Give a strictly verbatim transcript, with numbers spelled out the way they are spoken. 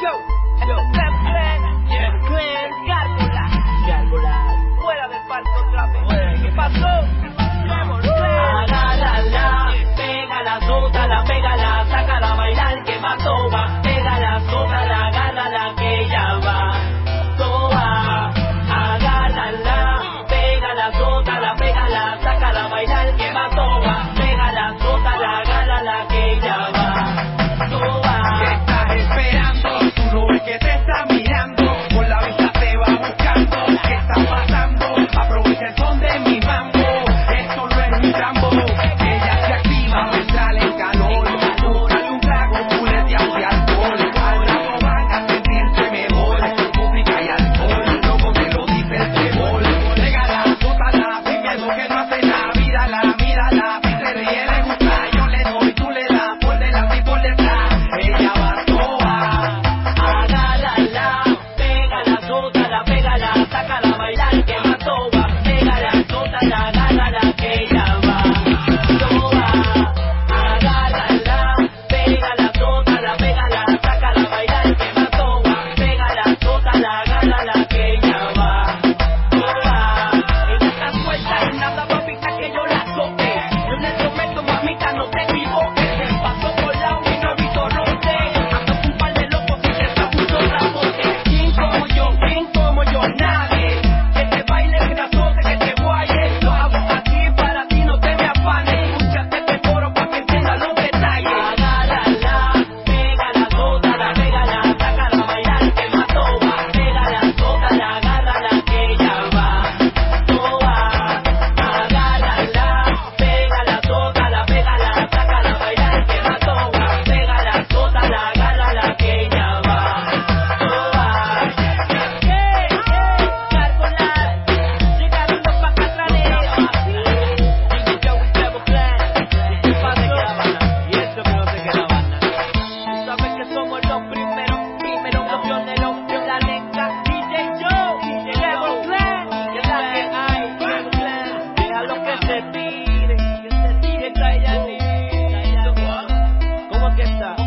Yo, yo, Clem, Clem, yeah, Clem, Gárgola, Gárgola, fuera del parque otra vez. ¿Qué pasó? Clem, Clem. Agárrala, pégala, sótala, pégala, sácala a bailar que mató va. Pégala, sótala, agárrala que ya va. Toa, agárrala, pégala, sótala, pégala, sácala a bailar que mató va. Pégala, sótala, agárrala que ya va. ¿Qué estás esperando? Tú no ves que te está mirando, con la vista te va buscando. ¿Qué está pasando? Aprovecha el son de mi mambo. Esto no es mi tambo. Ella se activa, me sale en calor. Búscale un trago, puleteado de alcohol. Al rato van a sentirse mejor. Música y alcohol, loco te lo dice el trébol. Pégala, sótala, sin miedo que no hace nada. Mírala, mírala, si se ríe le gusta. Yo le doy, tú le das, por delante y por detrás. Ella va toa, agárrala, pégala, sótala, pégala, sácala a bailar que mató va. Pégala, sótala, agárrala que ya va. Toa, agárrala, pégala, sótala, pégala, sácala a bailar que mató va. Pégala, sótala, agárrala que ya va. Toa, ella está suelta y nada papita que yo la sote. Yo le prometo mamita no te equivoques. Se pasó por la y no hizo roce. Ando con un par de locos y se está puso rabote. ¿Quién como yo? ¿Quién como yo? Nadie. Que te baile, que te azote, que te guaye. Lo hago aquí para ti, no te me afanes. Escúchate este coro pa' que entiendas los detalles. Agárrala, pégala, sótala, pégala, sácala a bailar que mató va. Pégala, sótala, agárrala que ya va. Toa, agárrala, pégala, sótala, pégala, sácala a bailar que mató va. Pégala, sótala, agárrala que ya va. Toa, yeah, yeah, Gárgola, llegaron los pacatraneros. Dije yo, Clem, Clem, ¿qué pasó? Y eso que no se quedaba nada. Tú sabes que somos los primeros, primeros, los pioneros, de la leca. D J Joe, Clem, Clem, que es la que hay, Clem, Clem, déjalo que se tire, que se tire, Tayanito. ¿Cómo que está?